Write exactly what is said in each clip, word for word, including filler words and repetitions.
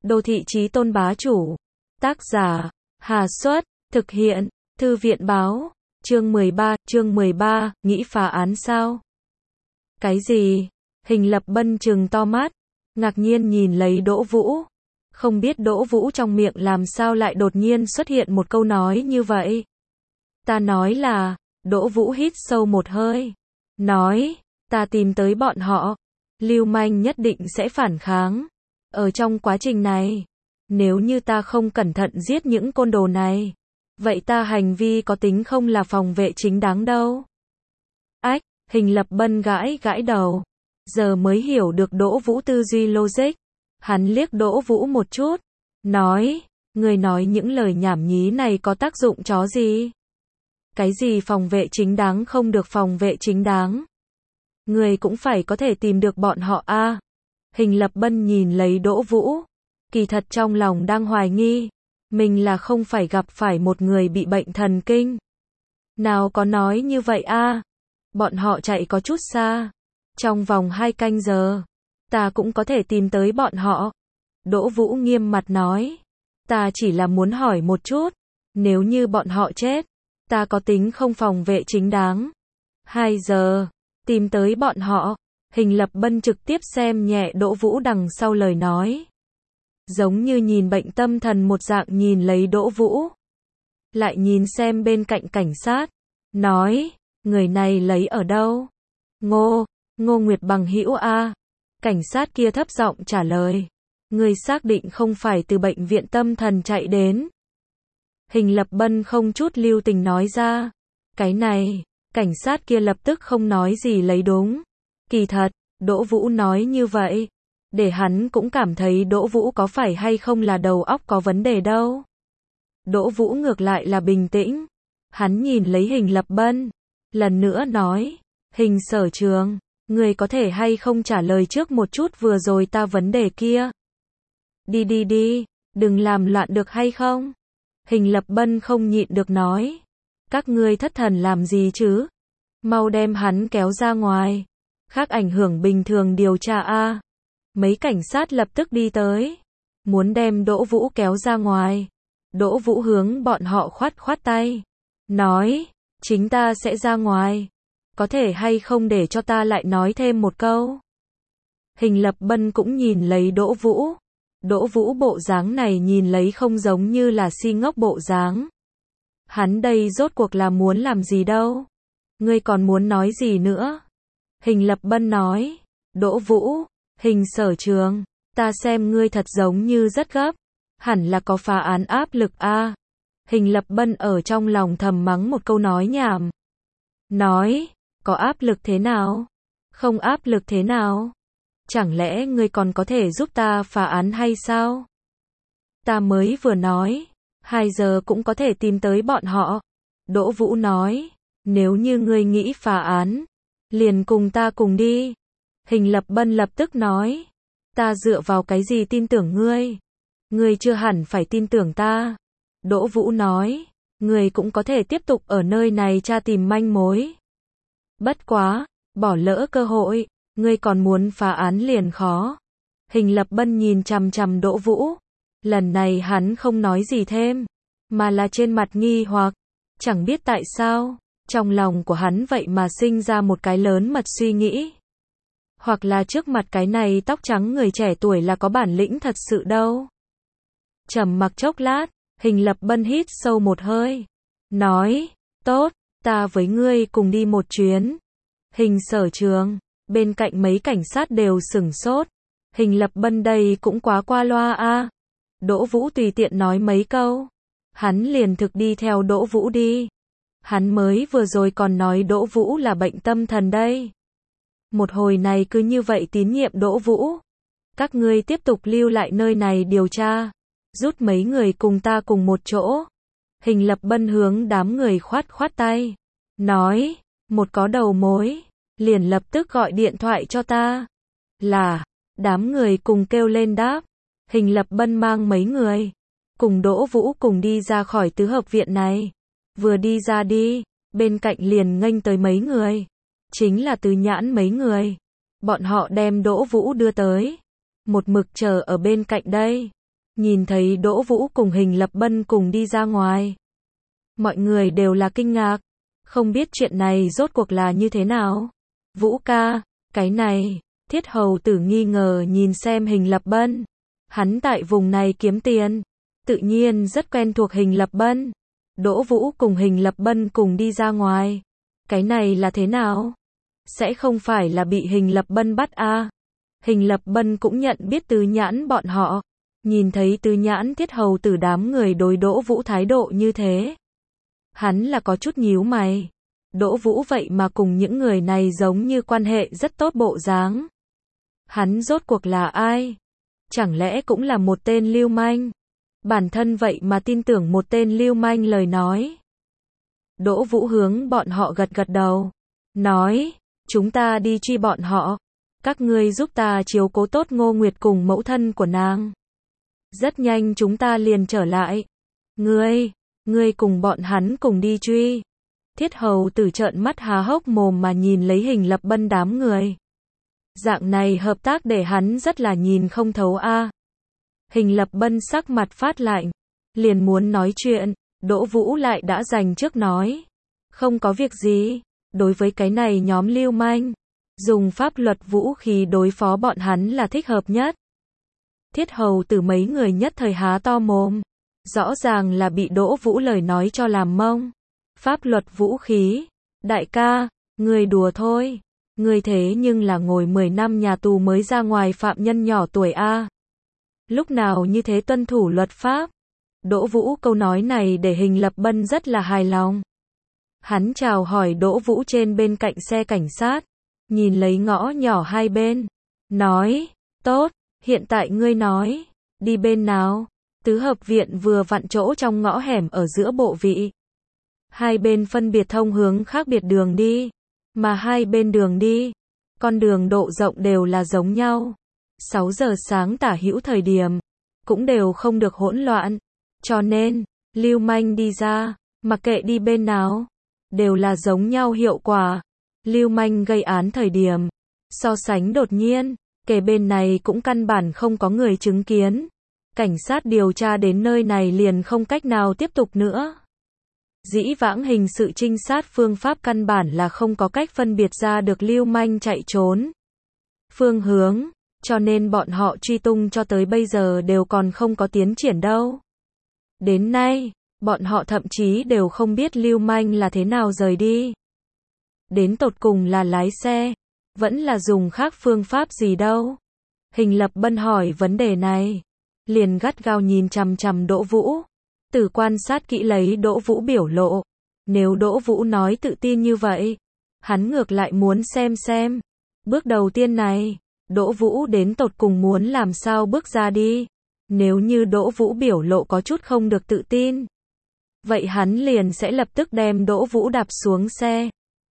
Đô thị chí tôn bá chủ. Tác giả, Hà Xuất, thực hiện, Thư viện báo, chương mười ba, chương mười ba, nghĩ phá án sao? Cái gì? Hình Lập Bân trừng to mắt, ngạc nhiên nhìn lấy Đỗ Vũ. Không biết Đỗ Vũ trong miệng làm sao lại đột nhiên xuất hiện một câu nói như vậy. Ta nói là, Đỗ Vũ hít sâu một hơi. Nói, ta tìm tới bọn họ. Lưu manh nhất định sẽ phản kháng. Ở trong quá trình này, nếu như ta không cẩn thận giết những côn đồ này, vậy ta hành vi có tính không là phòng vệ chính đáng đâu. Ách, Hình Lập Bân gãi gãi đầu. Giờ mới hiểu được Đỗ Vũ tư duy logic. Hắn liếc Đỗ Vũ một chút. Nói, người nói những lời nhảm nhí này có tác dụng chó gì? Cái gì phòng vệ chính đáng không được phòng vệ chính đáng? Người cũng phải có thể tìm được bọn họ a. À. Hình Lập Bân nhìn lấy Đỗ Vũ. Kỳ thật trong lòng đang hoài nghi. Mình là không phải gặp phải một người bị bệnh thần kinh. Nào có nói như vậy a. À. Bọn họ chạy có chút xa. Trong vòng hai canh giờ, ta cũng có thể tìm tới bọn họ. Đỗ Vũ nghiêm mặt nói. Ta chỉ là muốn hỏi một chút. Nếu như bọn họ chết, ta có tính không phòng vệ chính đáng. Hai giờ, tìm tới bọn họ. Hình Lập Bân trực tiếp xem nhẹ Đỗ Vũ đằng sau lời nói. Giống như nhìn bệnh tâm thần một dạng nhìn lấy Đỗ Vũ. Lại nhìn xem bên cạnh cảnh sát. Nói, người này lấy ở đâu? Ngô, Ngô Nguyệt Bằng hữu a. Cảnh sát kia thấp giọng trả lời. Người xác định không phải từ bệnh viện tâm thần chạy đến. Hình Lập Bân không chút lưu tình nói ra. Cái này, cảnh sát kia lập tức không nói gì lấy đúng. Kỳ thật, Đỗ Vũ nói như vậy, để hắn cũng cảm thấy Đỗ Vũ có phải hay không là đầu óc có vấn đề đâu. Đỗ Vũ ngược lại là bình tĩnh. Hắn nhìn lấy Hình Lập Bân, lần nữa nói, Hình sở trường, người có thể hay không trả lời trước một chút vừa rồi ta vấn đề kia. Đi đi đi, đừng làm loạn được hay không? Hình Lập Bân không nhịn được nói. Các ngươi thất thần làm gì chứ? Mau đem hắn kéo ra ngoài. Khác ảnh hưởng bình thường điều tra a. Mấy cảnh sát lập tức đi tới. Muốn đem Đỗ Vũ kéo ra ngoài. Đỗ Vũ hướng bọn họ khoát khoát tay. Nói, chính ta sẽ ra ngoài. Có thể hay không để cho ta lại nói thêm một câu? Hình Lập Bân cũng nhìn lấy Đỗ Vũ. Đỗ Vũ bộ dáng này nhìn lấy không giống như là si ngốc bộ dáng. Hắn đây rốt cuộc là muốn làm gì đâu? Ngươi còn muốn nói gì nữa? Hình Lập Bân nói. Đỗ Vũ, Hình sở trường, ta xem ngươi thật giống như rất gấp. Hẳn là có phá án áp lực a. À. Hình Lập Bân ở trong lòng thầm mắng một câu nói nhảm. Nói, có áp lực thế nào? Không áp lực thế nào? Chẳng lẽ ngươi còn có thể giúp ta phá án hay sao? Ta mới vừa nói, hai giờ cũng có thể tìm tới bọn họ. Đỗ Vũ nói, nếu như ngươi nghĩ phá án, liền cùng ta cùng đi. Hình Lập Bân lập tức nói, ta dựa vào cái gì tin tưởng ngươi? Ngươi chưa hẳn phải tin tưởng ta. Đỗ Vũ nói, ngươi cũng có thể tiếp tục ở nơi này tra tìm manh mối. Bất quá, bỏ lỡ cơ hội, ngươi còn muốn phá án liền khó. Hình Lập Bân nhìn chằm chằm Đỗ Vũ. Lần này hắn không nói gì thêm, mà là trên mặt nghi hoặc. Chẳng biết tại sao, trong lòng của hắn vậy mà sinh ra một cái lớn mật suy nghĩ. Hoặc là trước mặt cái này tóc trắng người trẻ tuổi là có bản lĩnh thật sự đâu. Trầm mặc chốc lát, Hình Lập Bân hít sâu một hơi. Nói, tốt, ta với ngươi cùng đi một chuyến. Hình sở trường, bên cạnh mấy cảnh sát đều sửng sốt. Hình Lập Bân đây cũng quá qua loa a. À. Đỗ Vũ tùy tiện nói mấy câu. Hắn liền thực đi theo Đỗ Vũ đi. Hắn mới vừa rồi còn nói Đỗ Vũ là bệnh tâm thần đây. Một hồi này cứ như vậy tín nhiệm Đỗ Vũ. Các ngươi tiếp tục lưu lại nơi này điều tra. Rút mấy người cùng ta cùng một chỗ. Hình Lập Bân hướng đám người khoát khoát tay. Nói, một có đầu mối, liền lập tức gọi điện thoại cho ta. Là, đám người cùng kêu lên đáp. Hình Lập Bân mang mấy người, cùng Đỗ Vũ cùng đi ra khỏi tứ hợp viện này. Vừa đi ra đi, bên cạnh liền nghênh tới mấy người. Chính là Từ Nhãn mấy người. Bọn họ đem Đỗ Vũ đưa tới. Một mực chờ ở bên cạnh đây. nhìn thấy Đỗ Vũ cùng Hình Lập Bân cùng đi ra ngoài. Mọi người đều là kinh ngạc, không biết chuyện này rốt cuộc là như thế nào. Vũ ca, cái này, Thiết Hầu Tử nghi ngờ nhìn xem Hình Lập Bân. Hắn tại vùng này kiếm tiền, tự nhiên rất quen thuộc Hình Lập Bân. Đỗ Vũ cùng Hình Lập Bân cùng đi ra ngoài. Cái này là thế nào? Sẽ không phải là bị Hình Lập Bân bắt à? Hình Lập Bân cũng nhận biết Tứ Nhãn bọn họ. Nhìn thấy Tứ Nhãn Thiết Hầu Tử đám người đối Đỗ Vũ thái độ như thế. Hắn là có chút nhíu mày. Đỗ Vũ vậy mà cùng những người này giống như quan hệ rất tốt bộ dáng. Hắn rốt cuộc là ai? Chẳng lẽ cũng là một tên lưu manh? Bản thân vậy mà tin tưởng một tên lưu manh lời nói. Đỗ Vũ hướng bọn họ gật gật đầu. Nói, chúng ta đi truy bọn họ. Các ngươi giúp ta chiếu cố tốt Ngô Nguyệt cùng mẫu thân của nàng. Rất nhanh chúng ta liền trở lại. Ngươi, ngươi cùng bọn hắn cùng đi truy. Thiết Hầu Tử trợn mắt há hốc mồm mà nhìn lấy Hình Lập Bân đám người. Dạng này hợp tác để hắn rất là nhìn không thấu a. À. Hình Lập Bân sắc mặt phát lạnh, liền muốn nói chuyện, Đỗ Vũ lại đã dành trước nói. Không có việc gì, đối với cái này nhóm lưu manh, dùng pháp luật vũ khí đối phó bọn hắn là thích hợp nhất. Thiết Hầu Tử mấy người nhất thời há to mồm, rõ ràng là bị Đỗ Vũ lời nói cho làm mông. Pháp luật vũ khí, đại ca, người đùa thôi, người thế nhưng là ngồi mười năm nhà tù mới ra ngoài phạm nhân nhỏ tuổi a. Lúc nào như thế tuân thủ luật pháp. Đỗ Vũ câu nói này để Hình Lập Bân rất là hài lòng. Hắn chào hỏi Đỗ Vũ trên bên cạnh xe cảnh sát, nhìn lấy ngõ nhỏ hai bên, nói, tốt, hiện tại ngươi nói, đi bên nào? Tứ hợp viện vừa vặn chỗ trong ngõ hẻm ở giữa bộ vị. Hai bên phân biệt thông hướng khác biệt đường đi, mà hai bên đường đi, con đường độ rộng đều là giống nhau. sáu giờ sáng tả hữu thời điểm, cũng đều không được hỗn loạn, cho nên, lưu manh đi ra, mặc kệ đi bên nào, đều là giống nhau hiệu quả. Lưu manh gây án thời điểm, so sánh đột nhiên, kể bên này cũng căn bản không có người chứng kiến. Cảnh sát điều tra đến nơi này liền không cách nào tiếp tục nữa. Dĩ vãng hình sự trinh sát phương pháp căn bản là không có cách phân biệt ra được lưu manh chạy trốn phương hướng, cho nên bọn họ truy tung cho tới bây giờ đều còn không có tiến triển đâu. Đến nay, bọn họ thậm chí đều không biết lưu manh là thế nào rời đi. Đến tột cùng là lái xe, vẫn là dùng khác phương pháp gì đâu. Hình Lập Bân hỏi vấn đề này, liền gắt gao nhìn chằm chằm Đỗ Vũ. Từ quan sát kỹ lấy Đỗ Vũ biểu lộ, nếu Đỗ Vũ nói tự tin như vậy, hắn ngược lại muốn xem xem. Bước đầu tiên này, Đỗ Vũ đến tột cùng muốn làm sao bước ra đi. Nếu như Đỗ Vũ biểu lộ có chút không được tự tin, vậy hắn liền sẽ lập tức đem Đỗ Vũ đạp xuống xe.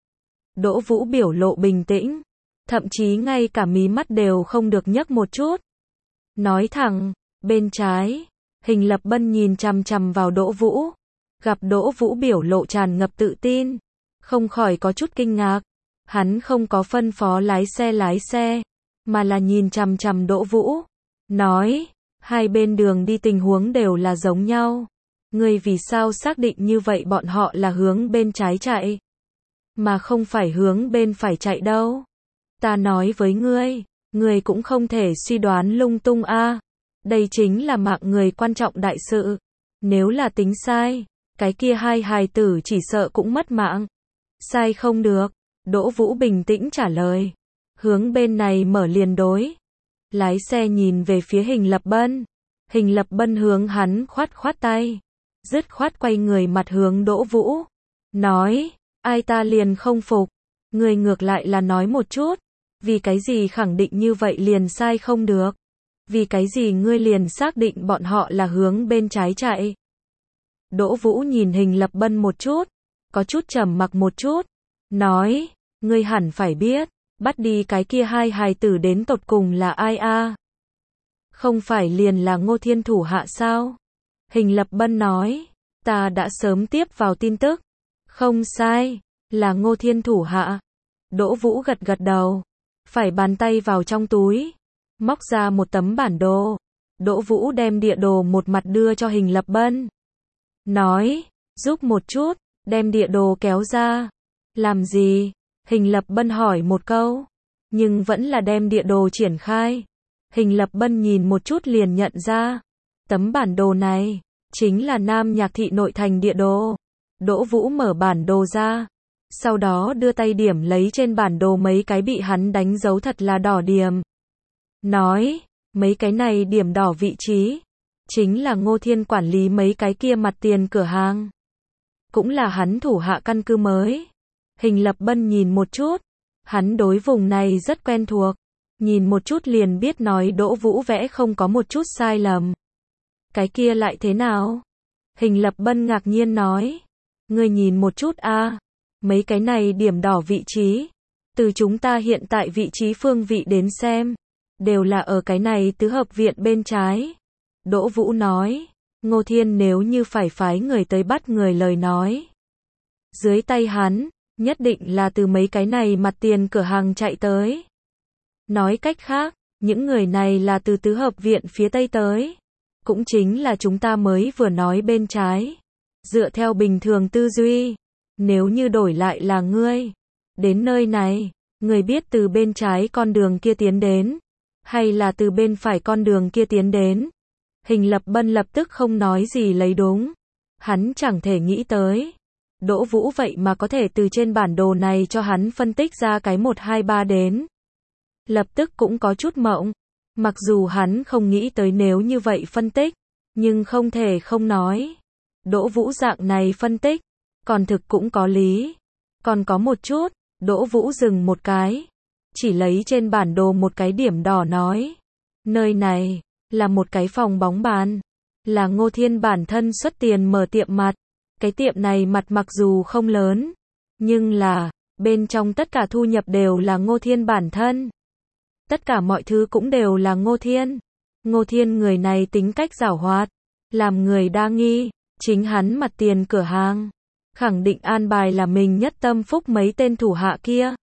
Đỗ Vũ biểu lộ bình tĩnh, thậm chí ngay cả mí mắt đều không được nhấc một chút. Nói thẳng, bên trái. Hình Lập Bân nhìn chằm chằm vào Đỗ Vũ, gặp Đỗ Vũ biểu lộ tràn ngập tự tin, không khỏi có chút kinh ngạc. Hắn không có phân phó lái xe lái xe, mà là nhìn chằm chằm Đỗ Vũ, nói, hai bên đường đi tình huống đều là giống nhau. Ngươi vì sao xác định như vậy bọn họ là hướng bên trái chạy, mà không phải hướng bên phải chạy đâu? Ta nói với ngươi, ngươi cũng không thể suy đoán lung tung a. Đây chính là mạng người quan trọng đại sự. Nếu là tính sai, cái kia hai hài tử chỉ sợ cũng mất mạng. Sai không được. Đỗ Vũ bình tĩnh trả lời. Hướng bên này mở liền đối. Lái xe nhìn về phía Hình Lập Bân. Hình Lập Bân hướng hắn khoát khoát tay. Dứt khoát quay người mặt hướng Đỗ Vũ. Nói, ai ta liền không phục. Người ngược lại là nói một chút. Vì cái gì khẳng định như vậy liền sai không được? Vì cái gì ngươi liền xác định bọn họ là hướng bên trái chạy? Đỗ Vũ nhìn Hình Lập Bân một chút, có chút trầm mặc một chút, nói, ngươi hẳn phải biết, bắt đi cái kia hai hài tử đến tột cùng là ai a? Không phải liền là Ngô Thiên thủ hạ sao? Hình Lập Bân nói, ta đã sớm tiếp vào tin tức. Không sai, là Ngô Thiên thủ hạ. Đỗ Vũ gật gật đầu, phải bàn tay vào trong túi, móc ra một tấm bản đồ, Đỗ Vũ đem địa đồ một mặt đưa cho Hình Lập Bân. Nói, giúp một chút, đem địa đồ kéo ra. Làm gì? Hình Lập Bân hỏi một câu, nhưng vẫn là đem địa đồ triển khai. Hình Lập Bân nhìn một chút liền nhận ra, tấm bản đồ này, chính là Nam Nhạc Thị nội thành địa đồ. Đỗ Vũ mở bản đồ ra, sau đó đưa tay điểm lấy trên bản đồ mấy cái bị hắn đánh dấu thật là đỏ điểm. Nói, mấy cái này điểm đỏ vị trí, chính là Ngô Thiên quản lý mấy cái kia mặt tiền cửa hàng. Cũng là hắn thủ hạ căn cứ mới. Hình Lập Bân nhìn một chút, hắn đối vùng này rất quen thuộc, nhìn một chút liền biết nói Đỗ Vũ vẽ không có một chút sai lầm. Cái kia lại thế nào? Hình Lập Bân ngạc nhiên nói, ngươi nhìn một chút a, mấy cái này điểm đỏ vị trí, từ chúng ta hiện tại vị trí phương vị đến xem, đều là ở cái này tứ hợp viện bên trái. Đỗ Vũ nói, Ngô Thiên nếu như phải phái người tới bắt người lời nói, dưới tay hắn, nhất định là từ mấy cái này mặt tiền cửa hàng chạy tới. Nói cách khác, những người này là từ tứ hợp viện phía tây tới. Cũng chính là chúng ta mới vừa nói bên trái. Dựa theo bình thường tư duy, nếu như đổi lại là ngươi, đến nơi này, ngươi biết từ bên trái con đường kia tiến đến, hay là từ bên phải con đường kia tiến đến. Hình Lập Bân lập tức không nói gì lấy đúng. Hắn chẳng thể nghĩ tới. Đỗ Vũ vậy mà có thể từ trên bản đồ này cho hắn phân tích ra cái một hai ba đến. Lập tức cũng có chút mộng. Mặc dù hắn không nghĩ tới nếu như vậy phân tích, nhưng không thể không nói. Đỗ Vũ dạng này phân tích, còn thực cũng có lý. Còn có một chút, Đỗ Vũ dừng một cái, chỉ lấy trên bản đồ một cái điểm đỏ nói. Nơi này, là một cái phòng bóng bàn, là Ngô Thiên bản thân xuất tiền mở tiệm mặt. Cái tiệm này mặt mặc dù không lớn, nhưng là, bên trong tất cả thu nhập đều là Ngô Thiên bản thân. Tất cả mọi thứ cũng đều là Ngô Thiên. Ngô Thiên người này tính cách giảo hoạt, làm người đa nghi, chính hắn mặt tiền cửa hàng, khẳng định an bài là mình nhất tâm phúc mấy tên thủ hạ kia.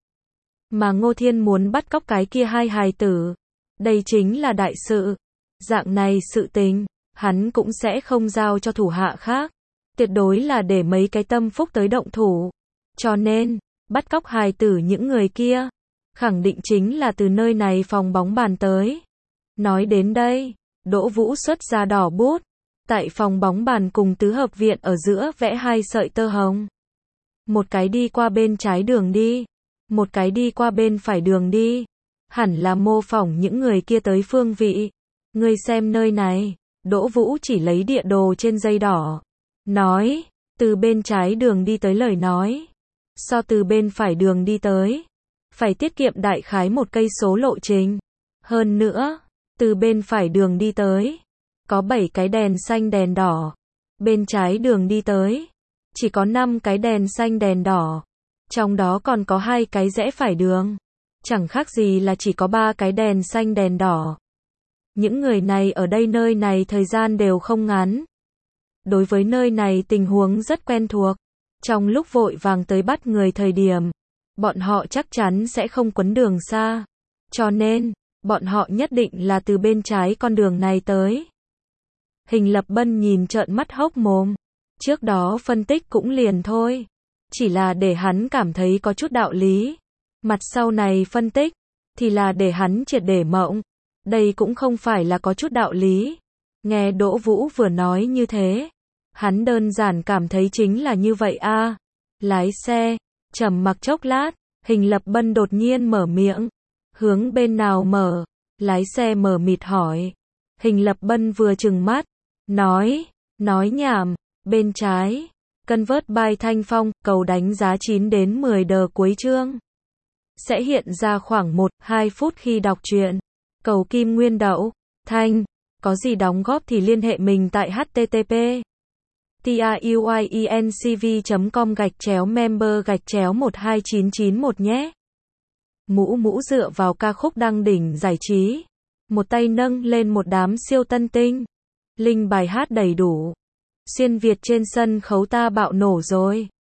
Mà Ngô Thiên muốn bắt cóc cái kia hai hài tử, đây chính là đại sự. Dạng này sự tình, hắn cũng sẽ không giao cho thủ hạ khác, tuyệt đối là để mấy cái tâm phúc tới động thủ. Cho nên, bắt cóc hài tử những người kia, khẳng định chính là từ nơi này phòng bóng bàn tới. Nói đến đây, Đỗ Vũ xuất ra đỏ bút, tại phòng bóng bàn cùng tứ hợp viện ở giữa vẽ hai sợi tơ hồng. Một cái đi qua bên trái đường đi, một cái đi qua bên phải đường đi. Hẳn là mô phỏng những người kia tới phương vị. Ngươi xem nơi này, Đỗ Vũ chỉ lấy địa đồ trên dây đỏ. Nói, từ bên trái đường đi tới lời nói. So từ bên phải đường đi tới, phải tiết kiệm đại khái một cây số lộ trình. Hơn nữa, từ bên phải đường đi tới, có bảy cái đèn xanh đèn đỏ. Bên trái đường đi tới, chỉ có năm cái đèn xanh đèn đỏ. Trong đó còn có hai cái rẽ phải đường. Chẳng khác gì là chỉ có ba cái đèn xanh đèn đỏ. Những người này ở đây nơi này thời gian đều không ngắn. Đối với nơi này tình huống rất quen thuộc. Trong lúc vội vàng tới bắt người thời điểm, bọn họ chắc chắn sẽ không quấn đường xa. Cho nên, bọn họ nhất định là từ bên trái con đường này tới. Hình Lập Bân nhìn trợn mắt hốc mồm. Trước đó phân tích cũng liền thôi. Chỉ là để hắn cảm thấy có chút đạo lý. Mặt sau này phân tích, thì là để hắn triệt để mộng. Đây cũng không phải là có chút đạo lý. Nghe Đỗ Vũ vừa nói như thế, hắn đơn giản cảm thấy chính là như vậy a. À. Lái xe, trầm mặc chốc lát, Hình Lập Bân đột nhiên mở miệng. Hướng bên nào mở? Lái xe mở mịt hỏi. Hình Lập Bân vừa trừng mắt, nói, nói nhảm, bên trái. Convert by Thanh Phong, cầu đánh giá chín đến mười đờ cuối chương. Sẽ hiện ra khoảng một đến hai phút khi đọc truyện. Cầu Kim Nguyên Đậu, Thanh, có gì đóng góp thì liên hệ mình tại http truyencv chấm com gạch chéo member gạch chéo một hai chín chín một nhé. Mũ mũ dựa vào ca khúc đăng đỉnh giải trí. Một tay nâng lên một đám siêu tân tinh. Linh bài hát đầy đủ. Xuyên Việt trên sân khấu ta bạo nổ rồi.